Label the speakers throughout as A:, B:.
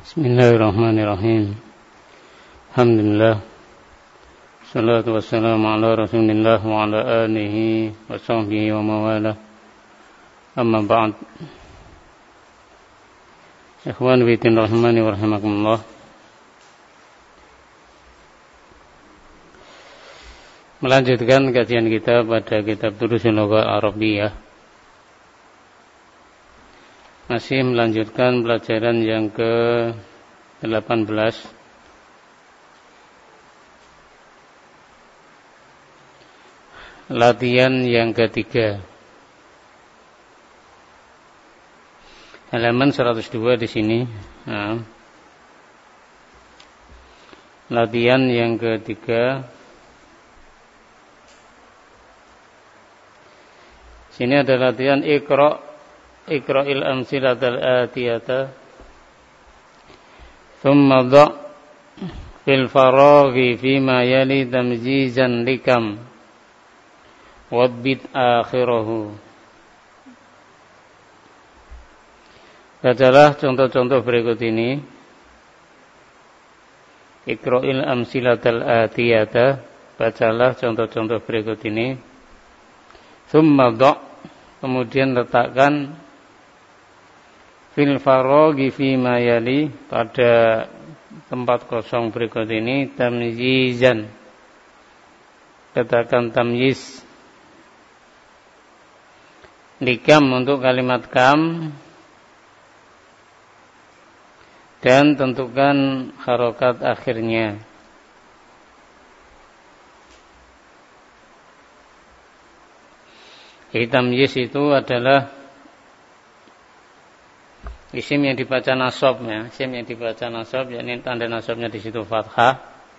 A: Bismillahirrahmanirrahim. Alhamdulillah. Salatu wassalamu ala Rasulillah wa ala alihi wa sahbihi wa mawalah. Amma ba'd. Ikhwan fillah rahimani wa rahimakumullah. Melanjutkan kajian kita pada kitab Durusul Lughah Arabiyah. Masih melanjutkan pelajaran yang ke-18. Latihan yang ketiga. Halaman 102 di sini. Nah. Latihan yang ketiga. Sini ada latihan Iqra'il amsilatal atiyata thumma dha' fil faraghi fima yali tamjizan likam wabbit akhirahu. Bacalah contoh-contoh berikut ini. Iqra'il amsilatal atiyata, bacalah contoh-contoh berikut ini. Thumma dha', kemudian letakkan fil faraghi fima yali, pada tempat kosong berikut ini, tamyizan, katakan tamyiz, likam untuk kalimat kam, dan tentukan harokat akhirnya. Tamyiz itu adalah isim yang dibaca nasabnya, isim yang dibaca nasab, yakni tanda nasabnya di situ fathah.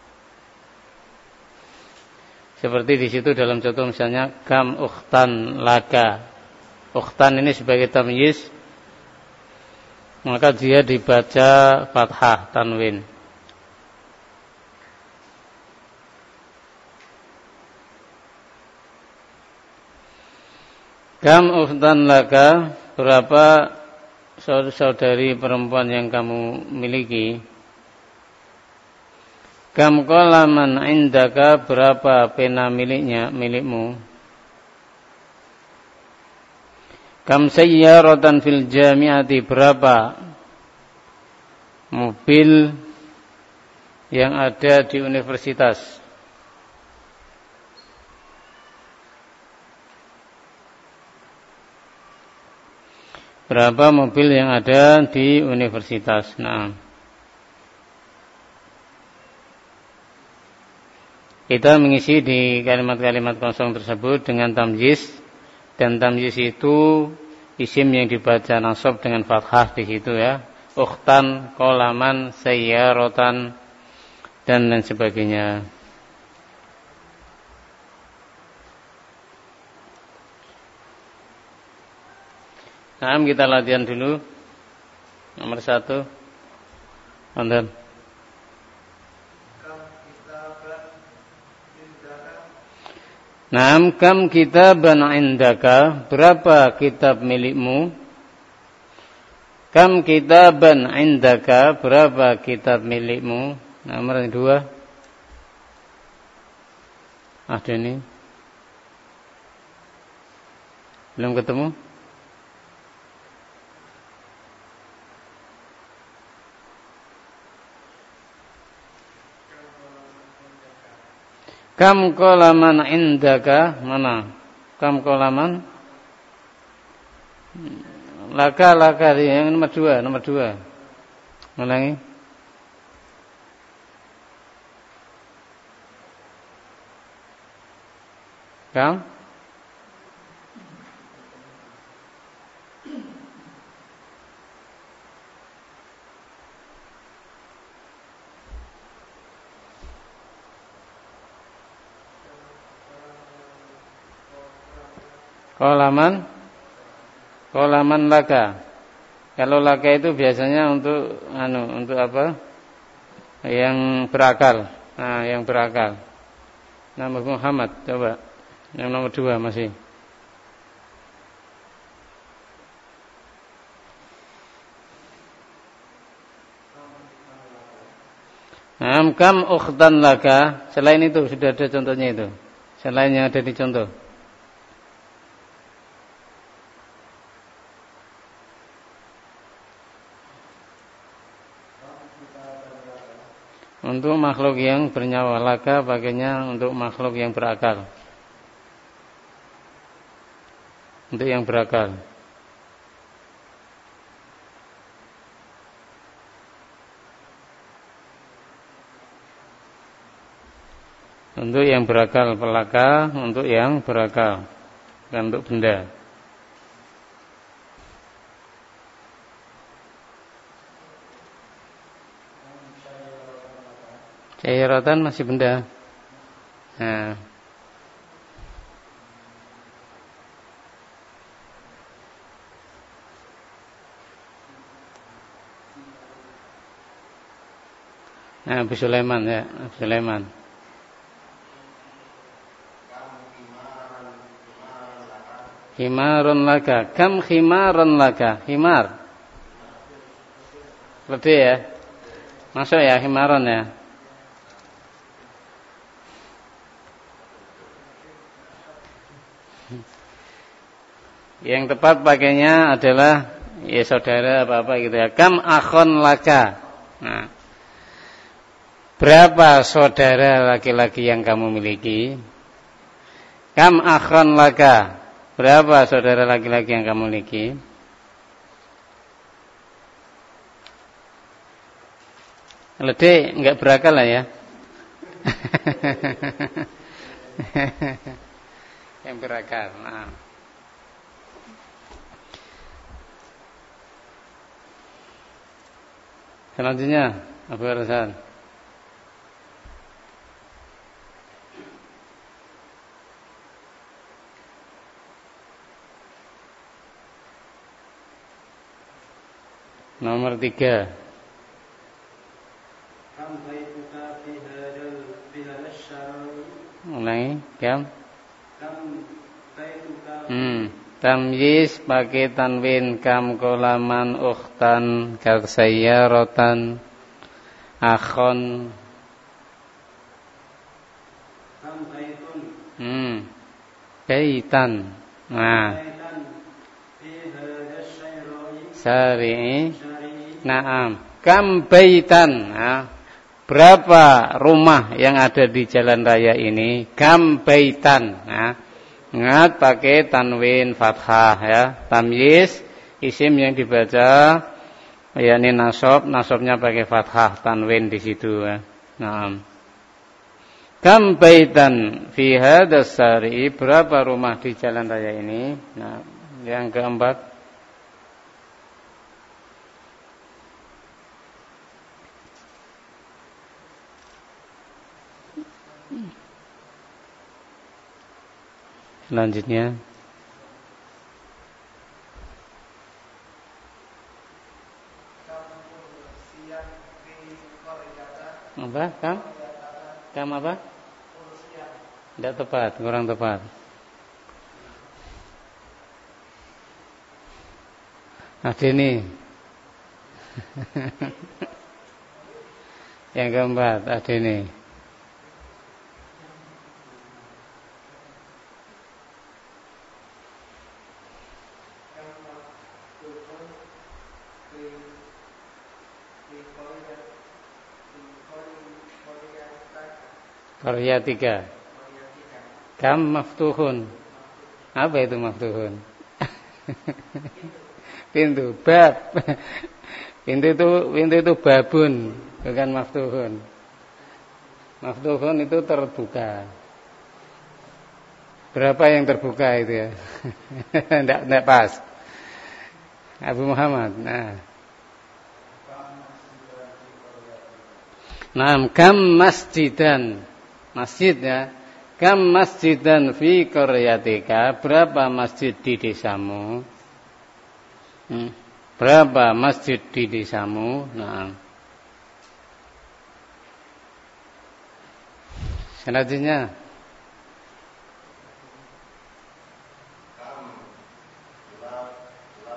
A: Seperti di situ dalam contoh misalnya kam ukhtan laka. Ukhtan ini sebagai tamyiz, maka dia dibaca fathah tanwin. Kam ukhtan laka, berapa saudari perempuan yang kamu miliki. Kam qalaman indaka, berapa pena milikmu. Kam sayyaratan fil jami'ati, berapa mobil yang ada di universitas. Berapa mobil yang ada di universitas. Nah, kita mengisi di kalimat-kalimat kosong tersebut dengan tamyiz, dan tamyiz itu isim yang dibaca nasab dengan fathah di situ ya. Ukhtan, qalaman, sayyaratan, dan lain sebagainya. Nah, kita latihan dulu. Nomor 1. Onten. Naam, kam kitaban indaka, berapa kitab milikmu. Kam kitaban indaka, berapa kitab milikmu. Nomor 2. Ada ini. Belum ketemu? Kam qalaman indaka, mana? Kam qalaman laka yang nomor 2. Ulangi. Kam Qalaman laka. Kalau laka itu biasanya untuk apa? Yang berakal. Nah, yang berakal. Nama Muhammad, coba. Yang nomor 2 masih. Kam ukhtan laka. Selain itu sudah ada contohnya itu. Selain yang ada di contoh. Untuk makhluk yang bernyawa, laka pakainya untuk makhluk yang berakal. Untuk yang berakal. Untuk yang berakal pelaka, untuk yang berakal, bukan untuk benda. Cairatan masih benda. Abu Sulaiman ya, Abu Sulaiman. Himarun laka. Kam himarun laka. Himar. Lebih ya. Masuk ya himarun ya. Yang tepat pakainya adalah ya saudara apa-apa gitu ya. Kam akhon laka. Nah, berapa saudara laki-laki yang kamu miliki? Kam akhon laka. Berapa saudara laki-laki yang kamu miliki? Lede enggak berakal lah ya. Yang berakal. Nah. Selanjutnya Abu Hasan. Nomor 3. Ulangi, kam? Tamyiz pakai tanwin kam kolaman ukhtan kasayyaratan akhon. Baitan. Nah. Syari'i. Naam. Kam baitan. Nah, berapa rumah yang ada di jalan raya ini? Kam baitan. Nah, ingat pakai tanwin fathah ya. Tamyiz isim yang dibaca yakni nasabnya pakai fathah tanwin di situ ya. Naam. Kam baitan fi hadas syari'i, berapa rumah di jalan raya ini? Nah, yang keempat. Selanjutnya apa? Kam apa? Tidak tepat, kurang tepat. Ada ini. Yang keempat, ada ini. Qaryatika. Kam maftuhun. Apa itu maftuhun? Pintu, bab. Pintu itu babun, bukan maftuhun. Maftuhun itu terbuka. Berapa yang terbuka itu ya? Tidak pas. Abu Muhammad. Nah, kam masjidan. Masjid ya. Kam masjidan fi qaryatika, berapa masjid di desamu? Berapa masjid di desamu? Nah. Selanjutnya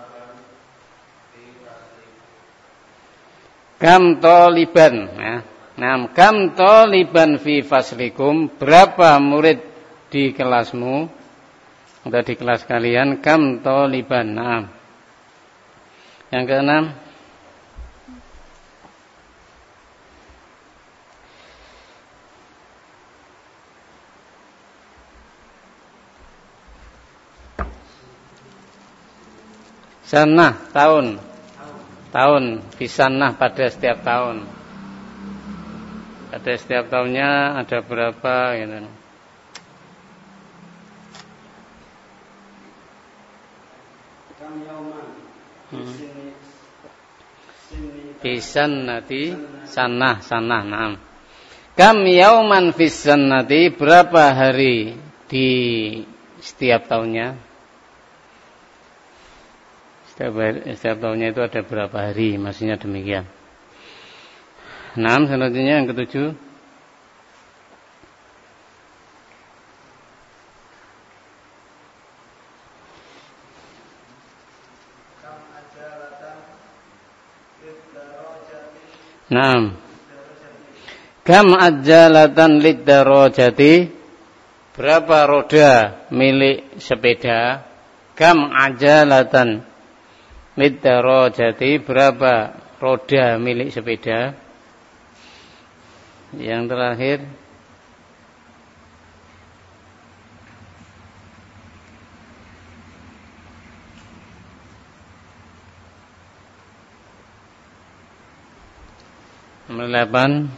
A: kam toliban ya. Nah, kam taliban fi faslikum, berapa murid di kelasmu atau di kelas kalian? Kam taliban. Nah. Yang keenam, sanah, tahun. Tahun, bisanah pada setiap tahun. Pada setiap tahunnya ada berapa gitu. Fisannati sanah, nah. Kam yauman fisannati, berapa hari di setiap tahunnya? Setiap tahunnya itu ada berapa hari, maksudnya demikian. 6, selanjutnya yang ketujuh. Naam. Kam ajalatan lidarajati, berapa roda milik sepeda? Kam ajalatan lidarajati, berapa roda milik sepeda? Yang terakhir, nomor 8.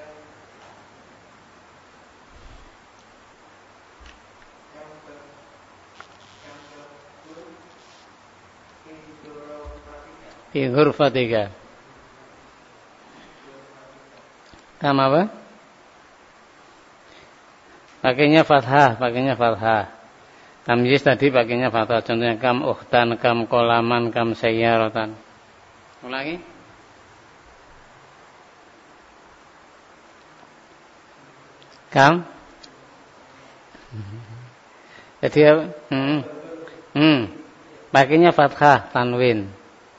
A: Fi ghurfatika. Kam apa? Pakainya fathah. Tamyiz tadi pakainya fathah. Contohnya kam ukhtan, kam kolaman, kam sayyaratan. Ulangi. Kam. Jadi pakainya fathah, tanwin.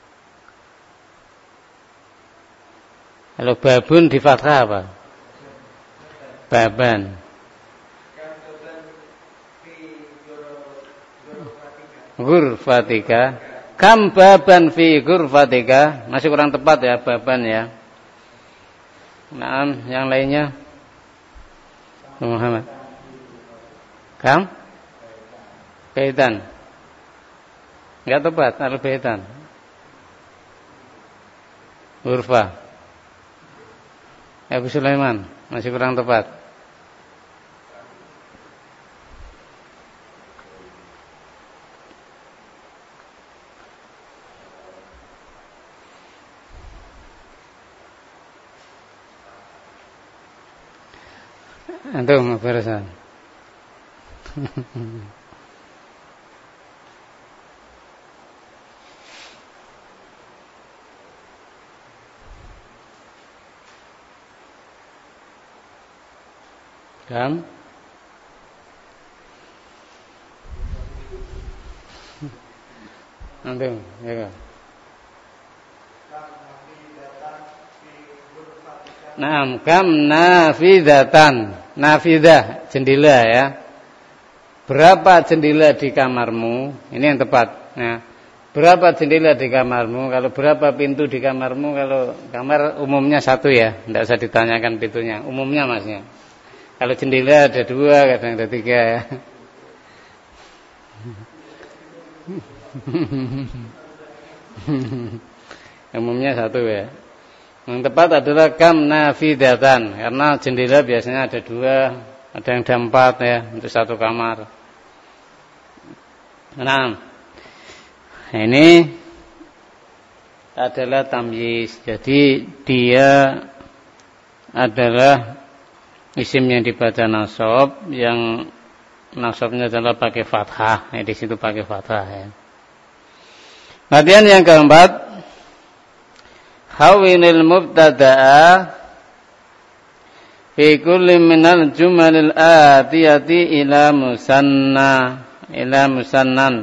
A: Kalau babun di fathah apa? Baban. Ghurfatika. Kam baban fi ghurfatika. Masih kurang tepat ya, baban ya. Nah, yang lainnya Muhammad. Kam? Baitan. Enggak tepat, al-baitan. Ghurfa. Abu Sulaiman, masih kurang tepat. Antum barasan. Kam? Antum, ya. Naam, kam nafidatan. Nafidah, jendela ya. Berapa jendela di kamarmu? Ini yang tepat. Nah, berapa jendela di kamarmu? Kalau berapa pintu di kamarmu? Kalau kamar umumnya satu ya, tidak usah ditanyakan pintunya. Umumnya maksudnya. Kalau jendela ada 2, kadang ada 3 ya. Umumnya 1 ya. Yang tepat adalah kam nafidatan, karena jendela biasanya ada 2, ada yang ada 4 ya, untuk satu kamar. Nah, ini adalah tamyiz. Jadi dia adalah isim yang dibaca nasab, yang nasabnya adalah pakai fathah. Di situ pakai fathah ya. Kemudian yang keempat, hawinil mubtada'a fi kulli minal jumalil atiyati ila musannan.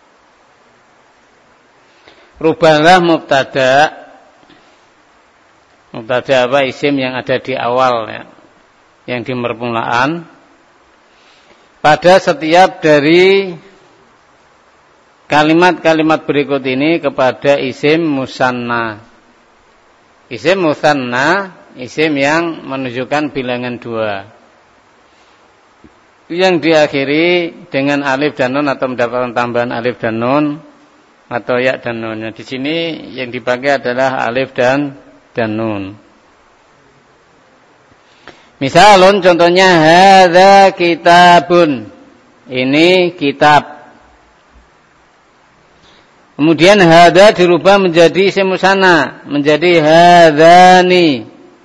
A: Rubahlah mubtada' Mubtada apa? Isim yang ada di awal ya, yang di permulaan pada setiap dari kalimat-kalimat berikut ini kepada isim musanna. Isim musanna, isim yang menunjukkan bilangan 2. Yang diakhiri dengan alif dan nun atau mendapatkan tambahan alif dan nun atau ya dan nun. Di sini yang dipakai adalah alif dan nun. Misalun contohnya hadza kitabun. Ini kitab. Kemudian hadza dirubah menjadi isim musanna, menjadi hadzani.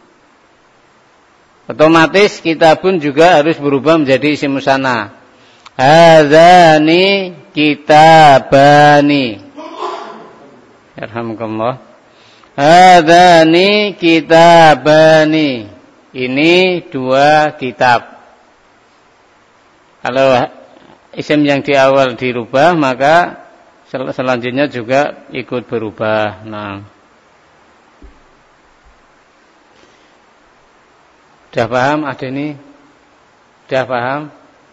A: Otomatis kitabun juga harus berubah menjadi isim musanna. Hadzani kitabani. Yarhamukallah. Hadzani kitabani. Ini 2 kitab. Kalau isim yang di awal dirubah, maka selanjutnya juga ikut berubah. Nah, sudah paham ada ini? Sudah paham?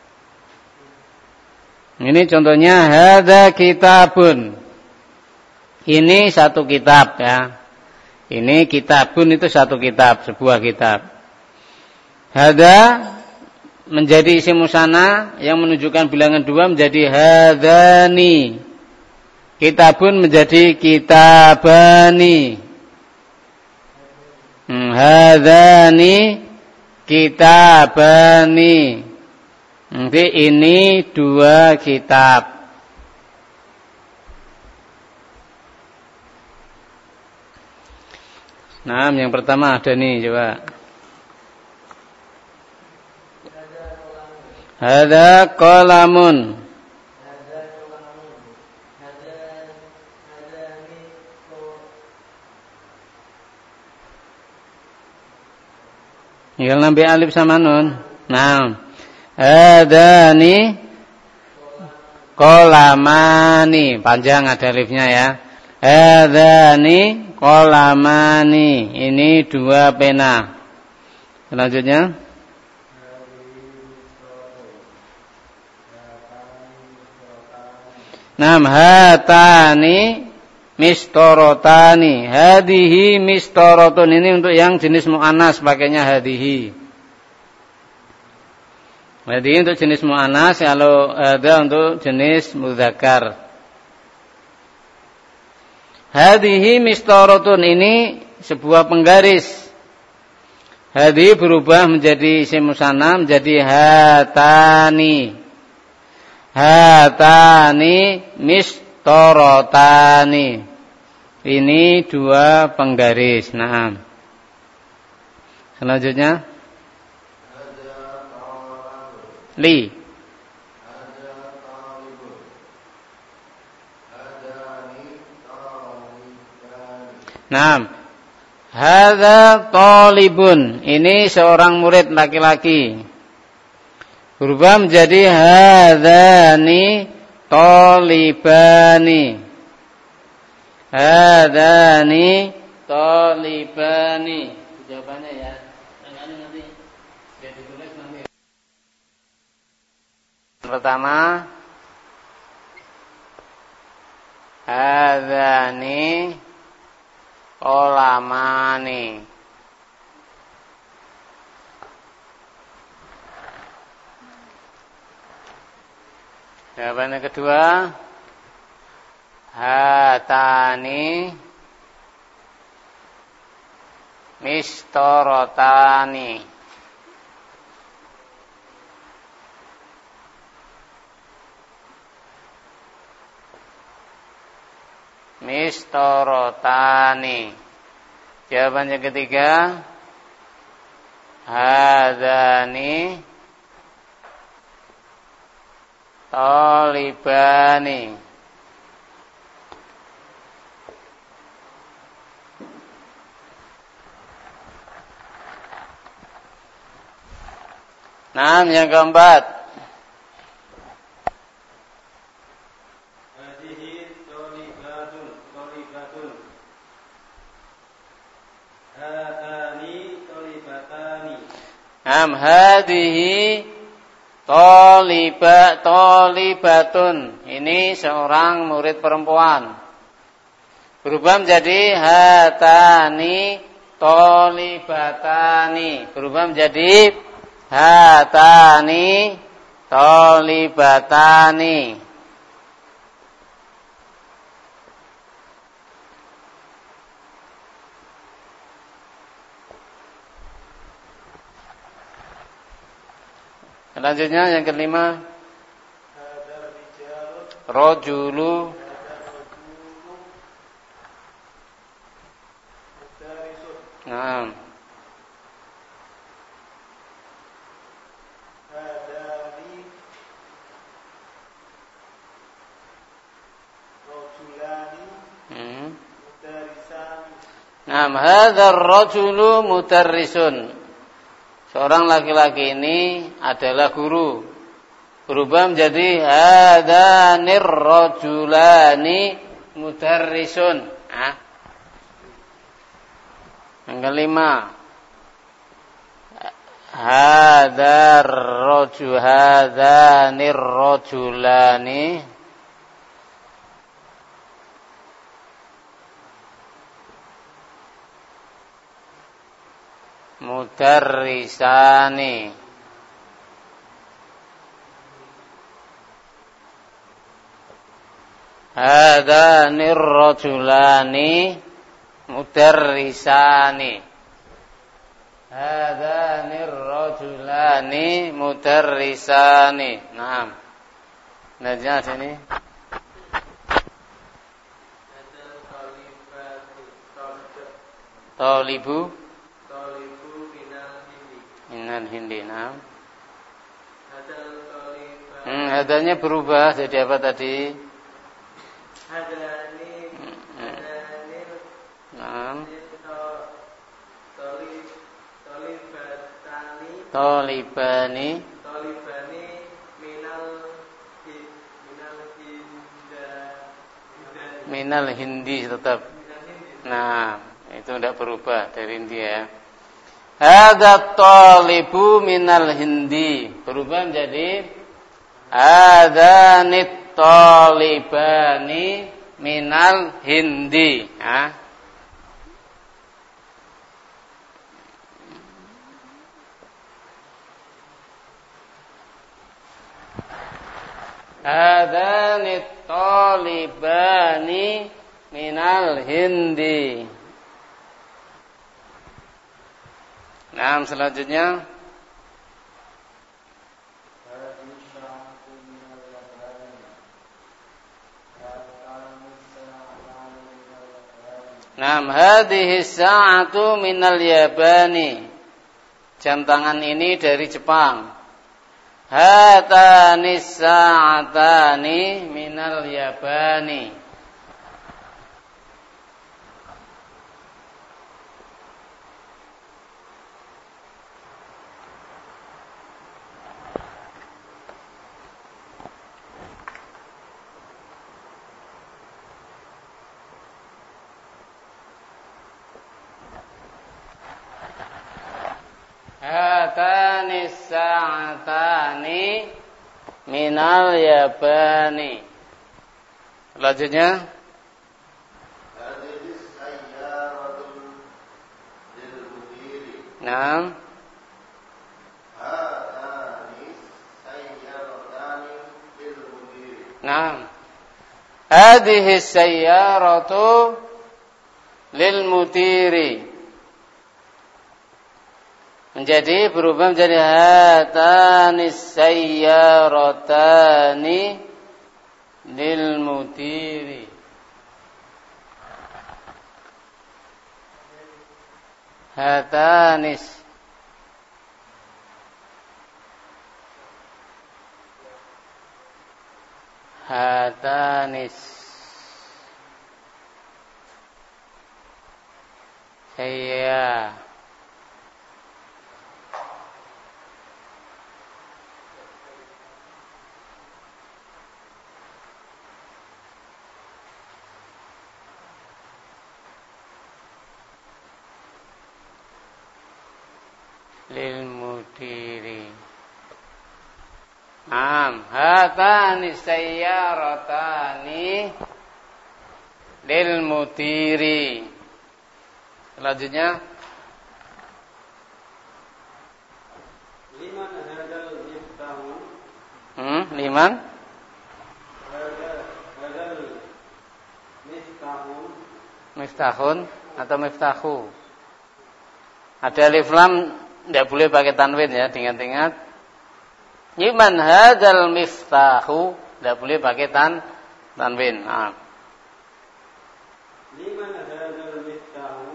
A: Ini contohnya hadza kitabun. Ini 1 kitab ya. Ini kitabun itu 1 kitab, sebuah kitab. Hadza menjadi isim musanna yang menunjukkan bilangan 2 menjadi hadzani. Kitabun menjadi kitabani. Hadzani kitabani. Nanti ini 2 kitab. Nah, yang pertama ada nih, coba. Hadza qalamun. Tinggal nambah alif sama nun. Nah, hadzani qalamani. Panjang ada alifnya ya. Hadzani qalamani. Ini 2 pena. Selanjutnya. Nam hatani mistorotani. Hadihi mistorotun. Ini untuk yang jenis mu'annas pakainya hadihi. Hadihi untuk jenis mu'annas, kalau ada untuk jenis mudzakkar. Hadihi mistorotun, ini sebuah penggaris. Hadihi berubah menjadi isim musanna menjadi hatani. Hatani mistorotani. Ini 2 penggaris. Nah, selanjutnya li. Nah, hadza talibun. Ini seorang murid laki-laki. Berubah menjadi hadzani talibani. Hadzani talibani. Jawabannya ya. Nanti biar ditulis nanti. Pertama, hadzani qalamani. Jawabannya kedua, hatani mistorotani. Mistorotani. Jawabannya ketiga, hadzani talibani. Nah, yang keempat, hadihi talibatun. Hada Hadihi tolibatun. Ini seorang murid perempuan. Berubah menjadi hatani tolibatani. Berubah menjadi hatani tolibatani. Selanjutnya yang kelima, rojulu. Naam. Naam, hadzal rajulu mudarrisun. Seorang laki-laki ini adalah guru. Berubah menjadi hadanir rajulani mudarrisun. Yang kelima, hadanir rajulani mudarrisani. Hadanir rajulani mudarrisani. Hadanir rajulani mudarrisani. Naam. Najah sini. Talibu minal hindi. Naam. Hadanya berubah jadi apa tadi? Naam. Tolibani minal hindi tetap. Nah, itu tidak berubah dari India. Hadza talibu minal hindi. Berubah menjadi hadanit talibani minal hindi. Hadanit talibani minal hindi. Nah, selanjutnya hadhihi sa'atu minal yabani. Jam tangan ini dari Jepang. Hatani sa'atani minal yabani. Hatani sa'atani minal yabani. Selanjutnya Naam. Naam. Hadhihi sayyaratu lil mutiri. Menjadi berubah menjadi hatani sayyaratani lil mutiri. Hatanis saya lil mudiri. Hatani sayyaratani lil mudiri. Selanjutnya
B: liman hadal miftahu.
A: Liman
B: hadal miftahu.
A: Miftahun atau miftahu. Ada alif lam, tidak boleh pakai tanwin ya, ingat-ingat. Liman hadal miftahu, tidak boleh pakai tanwin.
B: Liman hadal miftahu.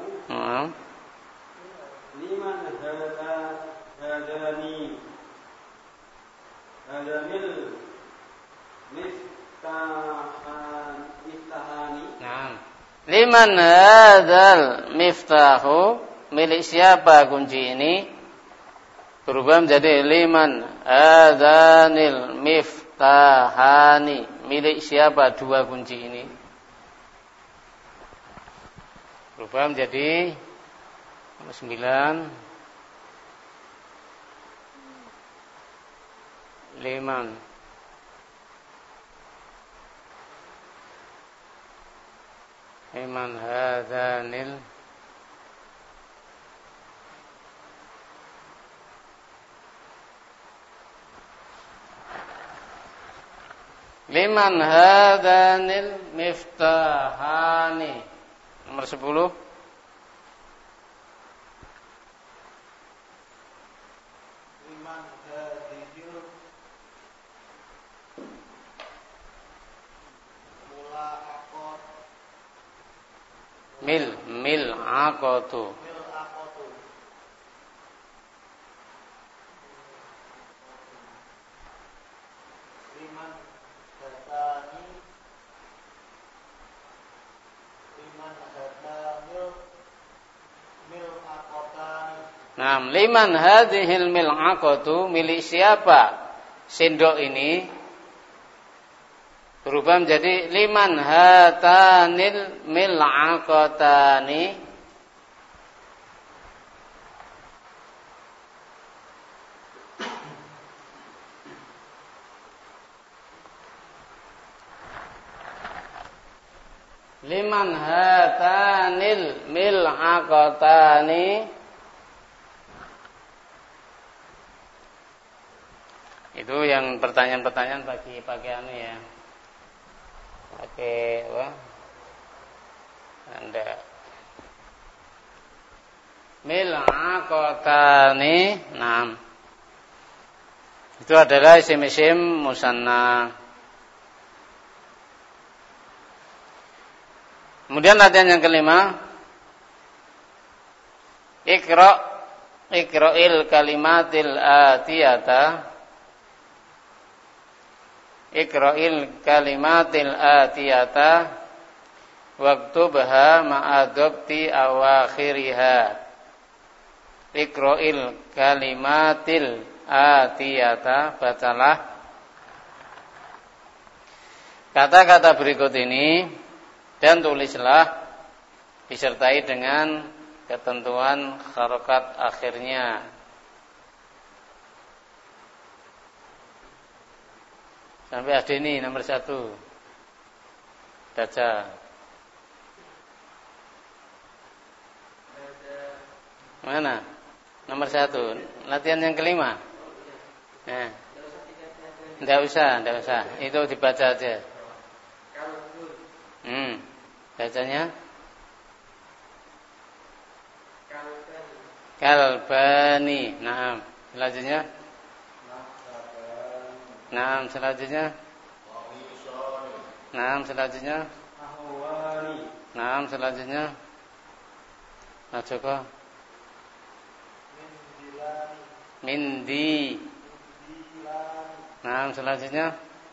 B: Liman hadani. Hadanil miftahani.
A: Liman hadzal miftahu, milik siapa kunci ini? Berubah menjadi liman hadzanil miftahani, milik siapa dua kunci ini? Berubah menjadi 9. Liman hadzanil miftahani. Nomor 10. Mil aqatu. Liman hadhil mil'aqatu, milik siapa sendok ini? Berubah menjadi liman hatanil mil'aqatani. Liman hatanil mil'aqatani. Itu yang pertanyaan-pertanyaan pakai anu ya. Pakai apa? Anda mil'aqatani. Itu adalah isim-isim musanna. Kemudian latihan yang kelima, Iqra'il kalimatil atiyata. Iqra'il kalimatil atiyata waktubha ma'adabti awakhiriha. Iqra'il kalimatil atiyata, bacalah kata-kata berikut ini dan tulislah disertai dengan ketentuan harokat akhirnya. Sampai ada ini nomor 1. Baca. Mana? Nomor 1. Latihan yang kelima. Nah. Tidak usah. Itu dibaca aja. Bacanya Kalbani. Selanjutnya selanjutnya Joko Mindi. Selanjutnya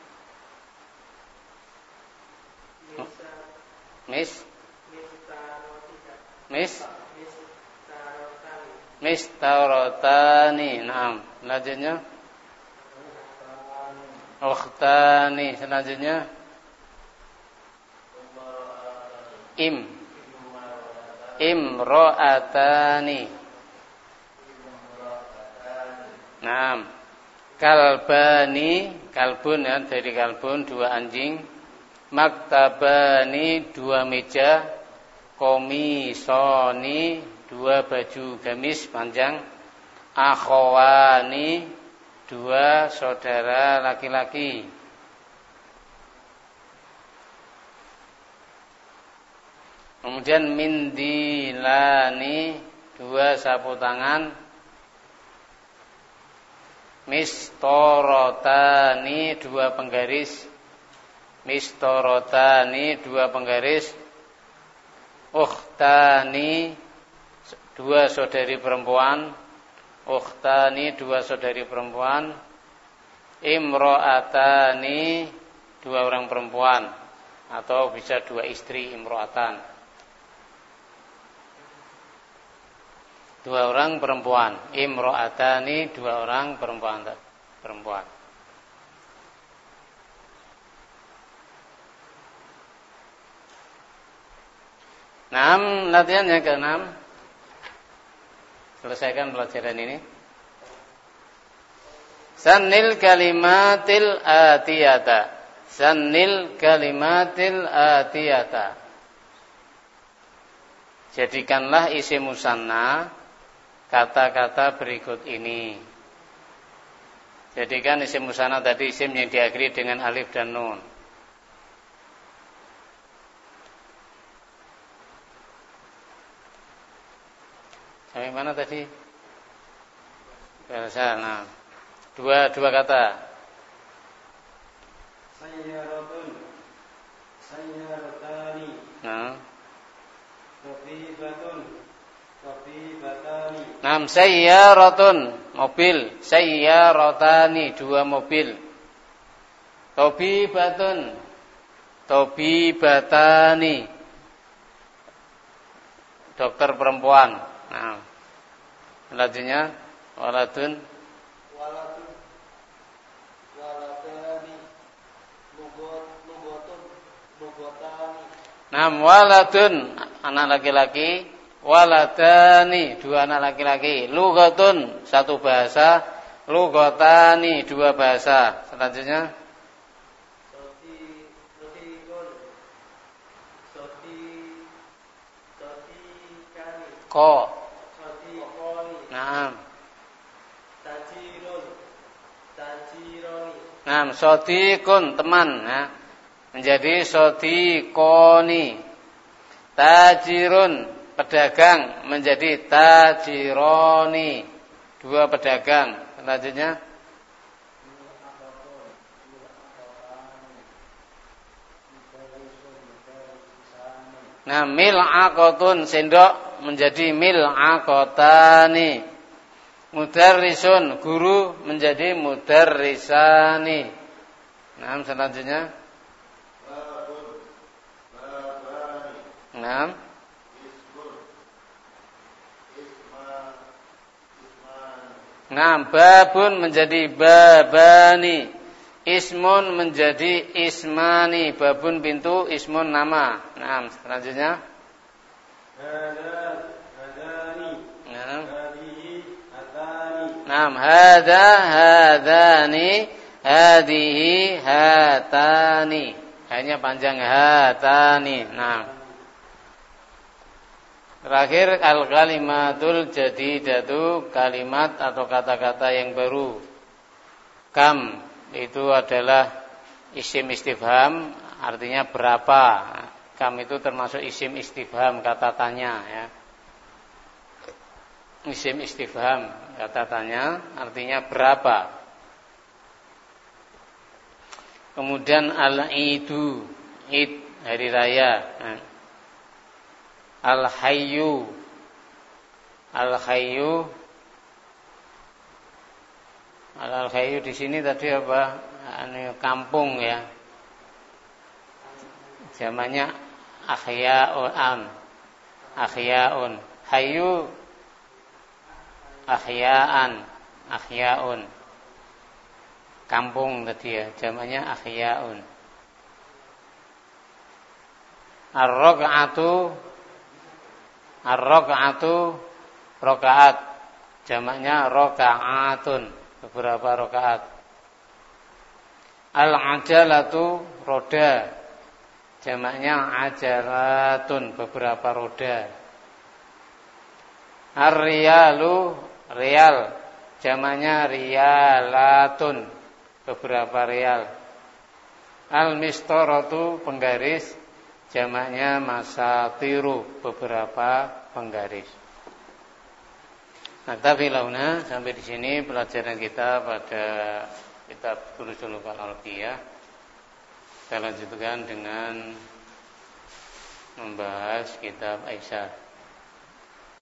A: Mistarotani. Selanjutnya Ukhtani. Selanjutnya Imro'atani. Nah, kalbani, kalbun ya, dari kalbun 2 anjing. Maktabani 2 meja. Komisoni 2 baju gamis panjang. Akhwani 2 saudara laki-laki. Kemudian mindilani 2 sapu tangan. Mistorotani 2 penggaris. Mistorotani 2 penggaris. Ukhtani 2 saudari perempuan. Ukhtani 2 saudari perempuan. Imro'atani 2 orang perempuan, atau bisa 2 istri imro'atan. 2 orang perempuan. Imro'atani 2 orang perempuan. Latihannya ke-6. Selesaikan pelajaran ini. Sannil kalimatil atiyata. Sannil kalimatil atiyata. Jadikanlah isim musanna kata-kata berikut ini. Jadikan isim musanna tadi isim yang diakhiri dengan alif dan nun. Sampai mana tadi? Nah, dua kata.
B: Sayyaratun, sayyaratani.
A: Nah.
B: Tabibatun, tabibatani.
A: Nam sayyaratun, mobil. Sayyaratani, 2 mobil. Tabibatun, tabibatani, dokter perempuan. Nah, selanjutnya waladun,
B: waladani, lugotani.
A: nah, waladun, anak laki-laki. Waladani, 2 anak laki-laki. Lugatun, 1 bahasa. Lugotani, 2 bahasa. Selanjutnya ko. Nah, nah, sodikun, teman. Nah, menjadi sodikoni. Tajirun, pedagang, menjadi tajironi, 2 pedagang. Selanjutnya nah, mil'aqotun, sendok, menjadi mil'aqotani. Mudarrisun, guru, menjadi mudarrisani. Nah, selanjutnya nah, nah, babun menjadi babani. Ismun menjadi ismani. Babun pintu, ismun nama. Nah, selanjutnya Naam, hadani, hadihi, hatani. Hanya panjang hatani. Nah. Terakhir al-kalimatul jadidatu, kalimat atau kata-kata yang baru. Kam itu adalah isim istifham, artinya berapa. Kam itu termasuk isim istifham, kata tanya ya. Isim istifham, kata tanya, artinya berapa. Kemudian al-idu, id, hari raya. Al-hayyu, al-hayyu, al-hayyu di sini tadi apa? Kampung ya. Zamannya ahya'un, ahya'un. Hayyu ahya'an, ahya'un. Kampung tadi ya, zamannya ahya'un. Ar-raq'atu, ar-raq'atu, rakaat. Jamaknya raka'atun. beberapa rakaat. Al-ajalatu roda, jamaknya ajalatun, beberapa roda. Ar-riyalu rial, jamaknya riyalatun, beberapa rial. Al-mistoratu penggaris, jamaknya masatiru, beberapa penggaris. Naktafi launa, sampai di sini pelajaran kita pada kitab Durusul Al-Alfiyah. Kita lanjutkan dengan membahas kitab Aisyah.